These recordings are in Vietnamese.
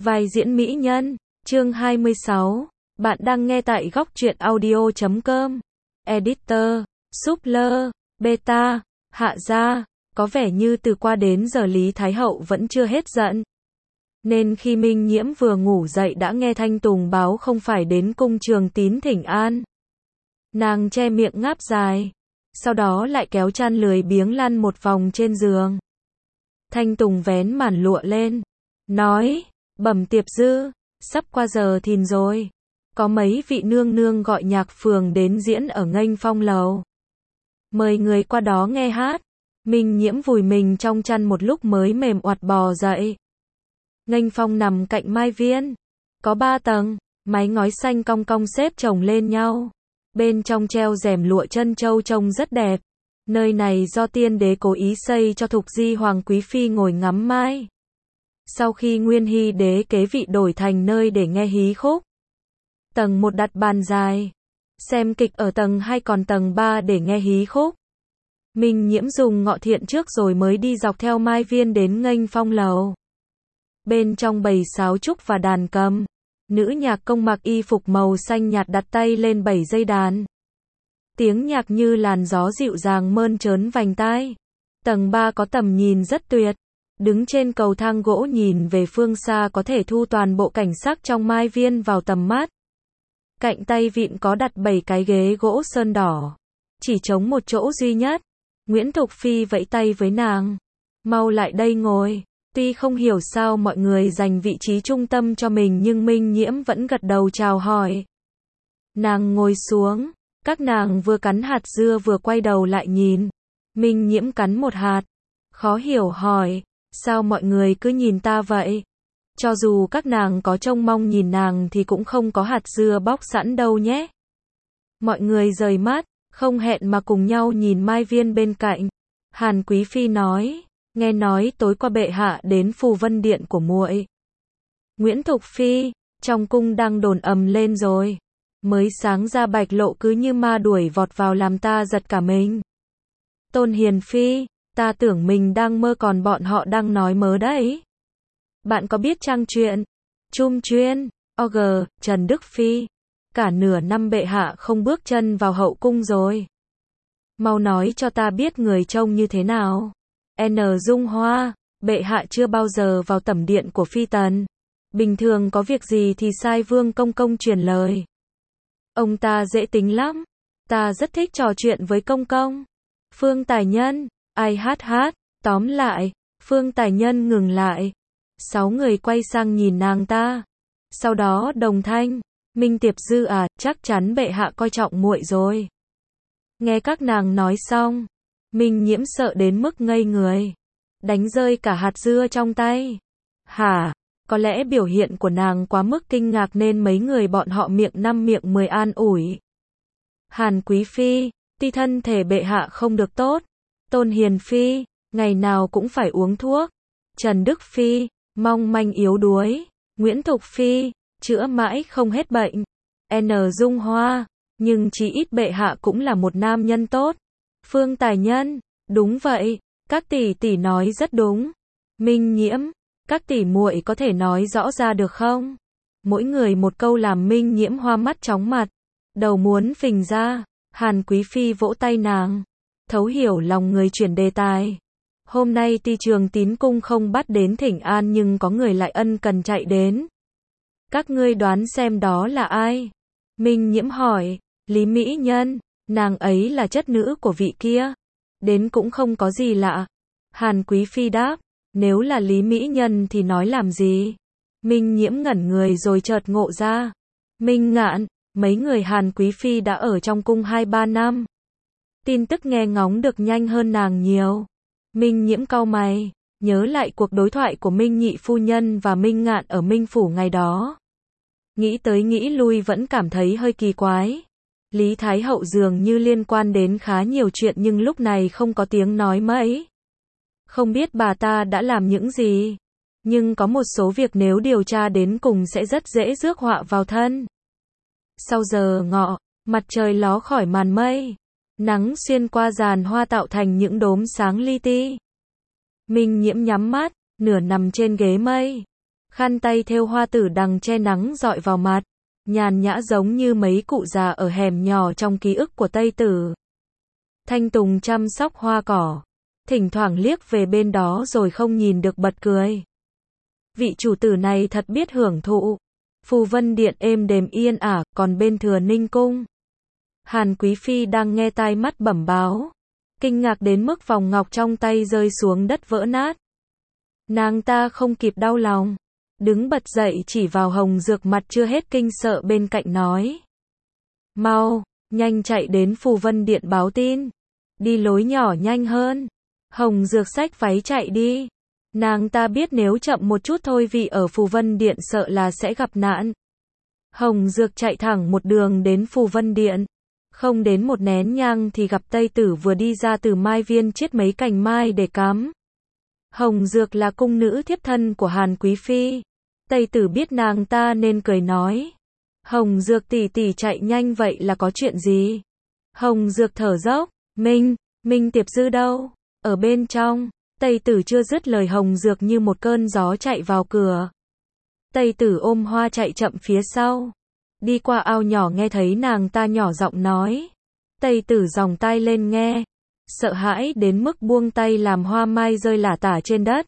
Vai diễn mỹ nhân, chương 26. Bạn đang nghe tại góc truyện audio.com. Editor, Supler, Beta, Hạ gia. Có vẻ như từ qua đến giờ Lý Thái Hậu vẫn chưa hết giận. Nên khi Minh Nhiễm vừa ngủ dậy đã nghe Thanh Tùng báo không phải đến cung Trường Tín thỉnh an. Nàng che miệng ngáp dài. Sau đó lại kéo chăn lười biếng lăn một vòng trên giường. Thanh Tùng vén màn lụa lên. Nói, bẩm tiệp dư, sắp qua giờ thìn rồi. Có mấy vị nương nương gọi nhạc phường đến diễn ở Nghênh Phong lầu. Mời người qua đó nghe hát. Minh Nhiễm vùi mình trong chăn một lúc mới mềm oặt bò dậy. Nghênh Phong nằm cạnh Mai Viên. Có 3 tầng, mái ngói xanh cong cong xếp chồng lên nhau. Bên trong treo rèm lụa chân châu trông rất đẹp. Nơi này do tiên đế cố ý xây cho Thục Di Hoàng Quý Phi ngồi ngắm mai. Sau khi Nguyên Hy đế kế vị đổi thành nơi để nghe hí khúc. Tầng 1 đặt bàn dài. Xem kịch ở tầng 2 còn tầng 3 để nghe hí khúc. Minh Nhiễm dùng ngọ thiện trước rồi mới đi dọc theo Mai Viên đến Nghênh Phong lầu. Bên trong bày sáo trúc và đàn cầm. Nữ nhạc công mặc y phục màu xanh nhạt đặt tay lên 7 dây đàn. Tiếng nhạc như làn gió dịu dàng mơn trớn vành tai. Tầng 3 có tầm nhìn rất tuyệt. Đứng trên cầu thang gỗ nhìn về phương xa có thể thu toàn bộ cảnh sắc trong Mai Viên vào tầm mắt. Cạnh tay vịn có đặt 7 cái ghế gỗ sơn đỏ. Chỉ trống một chỗ duy nhất. Nguyễn Thục Phi vẫy tay với nàng. Mau lại đây ngồi. Tuy không hiểu sao mọi người dành vị trí trung tâm cho mình nhưng Minh Nhiễm vẫn gật đầu chào hỏi. Nàng ngồi xuống. Các nàng vừa cắn hạt dưa vừa quay đầu lại nhìn. Minh Nhiễm cắn một hạt. Khó hiểu hỏi. Sao mọi người cứ nhìn ta vậy? Cho dù các nàng có trông mong nhìn nàng thì cũng không có hạt dưa bóc sẵn đâu nhé. Mọi người rời mắt, không hẹn mà cùng nhau nhìn Mai Viên bên cạnh. Hàn Quý Phi nói, nghe nói tối qua bệ hạ đến Phù Vân Điện của muội. Nguyễn Thục Phi, trong cung đang đồn ầm lên rồi. Mới sáng ra Bạch Lộ cứ như ma đuổi vọt vào làm ta giật cả mình. Tôn Hiền Phi, ta tưởng mình đang mơ còn bọn họ đang nói mớ đấy. Bạn có biết trang truyện Trung Chuyên, OG, Trần Đức Phi. Cả nửa năm bệ hạ không bước chân vào hậu cung rồi. Mau nói cho ta biết người trông như thế nào. N. Dung Hoa, bệ hạ chưa bao giờ vào tẩm điện của Phi tần. Bình thường có việc gì thì sai Vương Công Công truyền lời. Ông ta dễ tính lắm. Ta rất thích trò chuyện với Công Công. Phương Tài Nhân, ai hát, tóm lại, Phương Tài Nhân ngừng lại. 6 người quay sang nhìn nàng ta. Sau đó đồng thanh, Minh Tiệp Dư à, chắc chắn bệ hạ coi trọng muội rồi. Nghe các nàng nói xong, Minh Nhiễm sợ đến mức ngây người. Đánh rơi cả hạt dưa trong tay. Hả? Có lẽ biểu hiện của nàng quá mức kinh ngạc nên mấy người bọn họ miệng 5 miệng 10 an ủi. Hàn Quý Phi, tuy thân thể bệ hạ không được tốt. Tôn Hiền Phi, ngày nào cũng phải uống thuốc. Trần Đức Phi, mong manh yếu đuối. Nguyễn Thục Phi, chữa mãi không hết bệnh. N. Dung Hoa, nhưng chí ít bệ hạ cũng là một nam nhân tốt. Phương Tài Nhân, đúng vậy, các tỷ tỷ nói rất đúng. Minh Nhiễm, các tỷ muội có thể nói rõ ra được không? Mỗi người một câu làm Minh Nhiễm hoa mắt chóng mặt. Đầu muốn phình ra. Hàn Quý Phi vỗ tay nàng. Thấu hiểu lòng người chuyển đề tài. Hôm nay tuy Trường Tín cung không bắt đến thỉnh an nhưng có người lại ân cần chạy đến. Các ngươi đoán xem đó là ai? Minh Nhiễm hỏi. Lý Mỹ Nhân, nàng ấy là chất nữ của vị kia. Đến cũng không có gì lạ. Hàn Quý Phi đáp. Nếu là Lý Mỹ Nhân thì nói làm gì? Minh Nhiễm ngẩn người rồi chợt ngộ ra. Minh Ngạn, mấy người Hàn Quý Phi đã ở trong cung 2-3 năm. Tin tức nghe ngóng được nhanh hơn nàng nhiều. Minh Nhiễm cau mày, nhớ lại cuộc đối thoại của Minh Nhị phu nhân và Minh Ngạn ở Minh Phủ ngày đó. Nghĩ tới nghĩ lui vẫn cảm thấy hơi kỳ quái. Lý Thái Hậu dường như liên quan đến khá nhiều chuyện nhưng lúc này không có tiếng nói mấy. Không biết bà ta đã làm những gì. Nhưng có một số việc nếu điều tra đến cùng sẽ rất dễ rước họa vào thân. Sau giờ ngọ, mặt trời ló khỏi màn mây. Nắng xuyên qua giàn hoa tạo thành những đốm sáng li ti. Minh Nhiễm nhắm mắt, nửa nằm trên ghế mây. Khăn tay thêu hoa tử đằng che nắng rọi vào mặt, nhàn nhã giống như mấy cụ già ở hẻm nhỏ trong ký ức của Tây Tử. Thanh Tùng chăm sóc hoa cỏ, thỉnh thoảng liếc về bên đó rồi không nhìn được bật cười. Vị chủ tử này thật biết hưởng thụ. Phù Vân Điện êm đềm yên ả, còn bên Thừa Ninh Cung, Hàn Quý Phi đang nghe tai mắt bẩm báo, kinh ngạc đến mức vòng ngọc trong tay rơi xuống đất vỡ nát. Nàng ta không kịp đau lòng, đứng bật dậy chỉ vào Hồng Dược mặt chưa hết kinh sợ bên cạnh nói. Mau, nhanh chạy đến Phù Vân Điện báo tin. Đi lối nhỏ nhanh hơn. Hồng Dược xách váy chạy đi. Nàng ta biết nếu chậm một chút thôi vì ở Phù Vân Điện sợ là sẽ gặp nạn. Hồng Dược chạy thẳng một đường đến Phù Vân Điện. Không đến một nén nhang thì gặp Tây Tử vừa đi ra từ mai viên chiết mấy cành mai để cắm. Hồng Dược là cung nữ thiếp thân của Hàn Quý Phi. Tây Tử biết nàng ta nên cười nói. Hồng Dược tỷ tỷ chạy nhanh vậy là có chuyện gì? Hồng Dược thở dốc. Minh Tiệp Dư đâu? Ở bên trong. Tây Tử chưa dứt lời Hồng Dược như một cơn gió chạy vào cửa. Tây Tử ôm hoa chạy chậm phía sau. Đi qua ao nhỏ nghe thấy nàng ta nhỏ giọng nói. Tây Tử giòng tai lên nghe. Sợ hãi đến mức buông tay làm hoa mai rơi lả tả trên đất.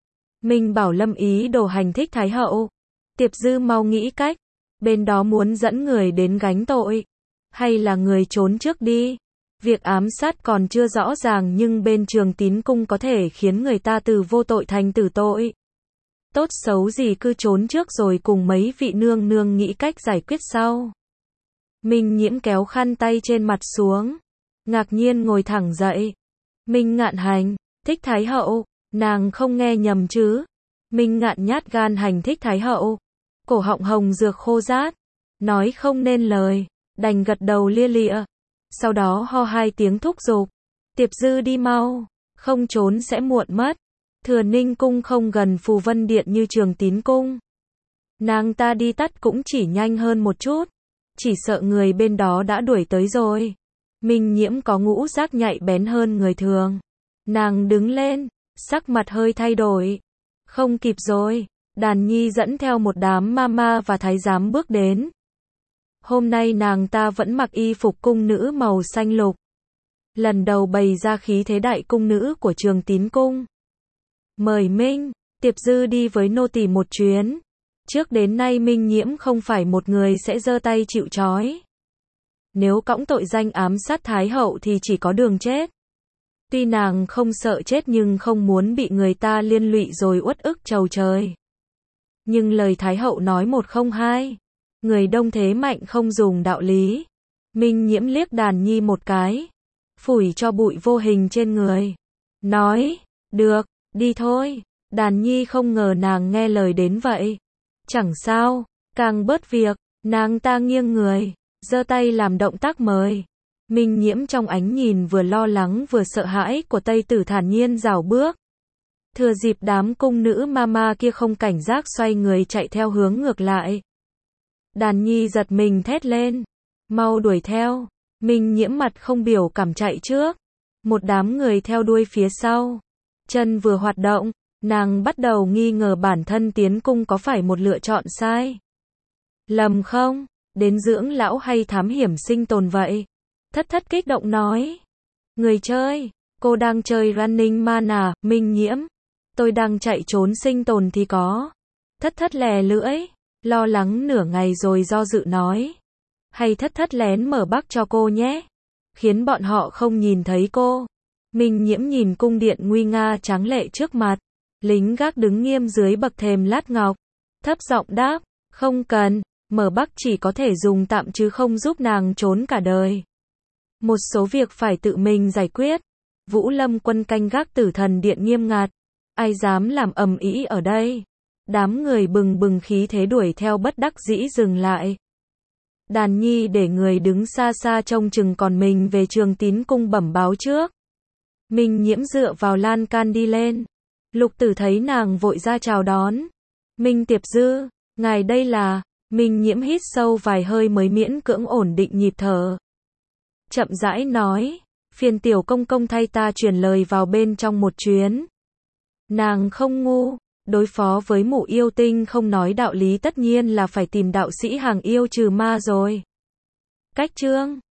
Minh bảo Lâm ý đồ hành thích Thái hậu. Tiệp Dư mau nghĩ cách. Bên đó muốn dẫn người đến gánh tội. Hay là người trốn trước đi. Việc ám sát còn chưa rõ ràng nhưng bên Trường Tín Cung có thể khiến người ta từ vô tội thành tử tội. Tốt xấu gì cứ trốn trước rồi cùng mấy vị nương nương nghĩ cách giải quyết sau. Minh Nhiễm kéo khăn tay trên mặt xuống. Ngạc nhiên ngồi thẳng dậy. Minh Ngạn hành, thích Thái hậu, nàng không nghe nhầm chứ. Minh Ngạn nhát gan hành thích Thái hậu. Cổ họng Hồng Dược khô rát. Nói không nên lời, đành gật đầu lia lịa. Sau đó ho hai tiếng thúc giục. Tiệp Dư đi mau, không trốn sẽ muộn mất. Thừa Ninh Cung không gần Phù Vân Điện như Trường Tín Cung. Nàng ta đi tắt cũng chỉ nhanh hơn một chút. Chỉ sợ người bên đó đã đuổi tới rồi. Minh Nhiễm có ngũ giác nhạy bén hơn người thường. Nàng đứng lên, sắc mặt hơi thay đổi. Không kịp rồi. Đàn Nhi dẫn theo một đám mama và thái giám bước đến. Hôm nay nàng ta vẫn mặc y phục cung nữ màu xanh lục. Lần đầu bày ra khí thế đại cung nữ của Trường Tín Cung. Mời Minh, Tiệp Dư đi với nô tỳ một chuyến. Trước đến nay Minh Nhiễm không phải một người sẽ giơ tay chịu trói. Nếu cõng tội danh ám sát Thái hậu thì chỉ có đường chết. Tuy nàng không sợ chết nhưng không muốn bị người ta liên lụy rồi uất ức trầu trời. Nhưng lời Thái hậu nói một không hai. Người đông thế mạnh không dùng đạo lý. Minh Nhiễm liếc Đàn Nhi một cái. Phủi cho bụi vô hình trên người. Nói, được, đi thôi. Đàn Nhi không ngờ nàng nghe lời đến vậy. Chẳng sao, càng bớt việc. Nàng ta nghiêng người, giơ tay làm động tác mời. Minh Nhiễm trong ánh nhìn vừa lo lắng vừa sợ hãi của Tây Tử thản nhiên rảo bước. Thừa dịp đám cung nữ mama kia không cảnh giác xoay người chạy theo hướng ngược lại. Đàn Nhi giật mình thét lên. Mau đuổi theo. Minh Nhiễm mặt không biểu cảm chạy trước. Một đám người theo đuôi phía sau. Chân vừa hoạt động, nàng bắt đầu nghi ngờ bản thân tiến cung có phải một lựa chọn sai. Lầm không? Đến dưỡng lão hay thám hiểm sinh tồn vậy? Thất kích động nói. Người chơi, cô đang chơi Running Man à, Minh Nhiễm? Tôi đang chạy trốn sinh tồn thì có. Thất lè lưỡi, lo lắng nửa ngày rồi do dự nói. Hay thất lén mở bắc cho cô nhé. Khiến bọn họ không nhìn thấy cô. Minh Nhiễm nhìn cung điện nguy nga tráng lệ trước mặt. Lính gác đứng nghiêm dưới bậc thềm lát ngọc. Thấp giọng đáp, không cần, mở bắc chỉ có thể dùng tạm chứ không giúp nàng trốn cả đời. Một số việc phải tự mình giải quyết. Vũ Lâm quân canh gác Tử Thần Điện nghiêm ngặt. Ai dám làm ầm ĩ ở đây? Đám người bừng bừng khí thế đuổi theo bất đắc dĩ dừng lại. Đàn Nhi để người đứng xa xa trông chừng còn mình về Trường Tín Cung bẩm báo trước. Minh Nhiễm dựa vào lan can đi lên. Lục Tử thấy nàng vội ra chào đón. Minh Tiệp Dư, ngài đây là... Minh Nhiễm hít sâu vài hơi mới miễn cưỡng ổn định nhịp thở. Chậm rãi nói, phiền tiểu công công thay ta truyền lời vào bên trong một chuyến. Nàng không ngu, Đối phó với mụ yêu tinh không nói đạo lý tất nhiên là phải tìm đạo sĩ hàng yêu trừ ma rồi. Cách chương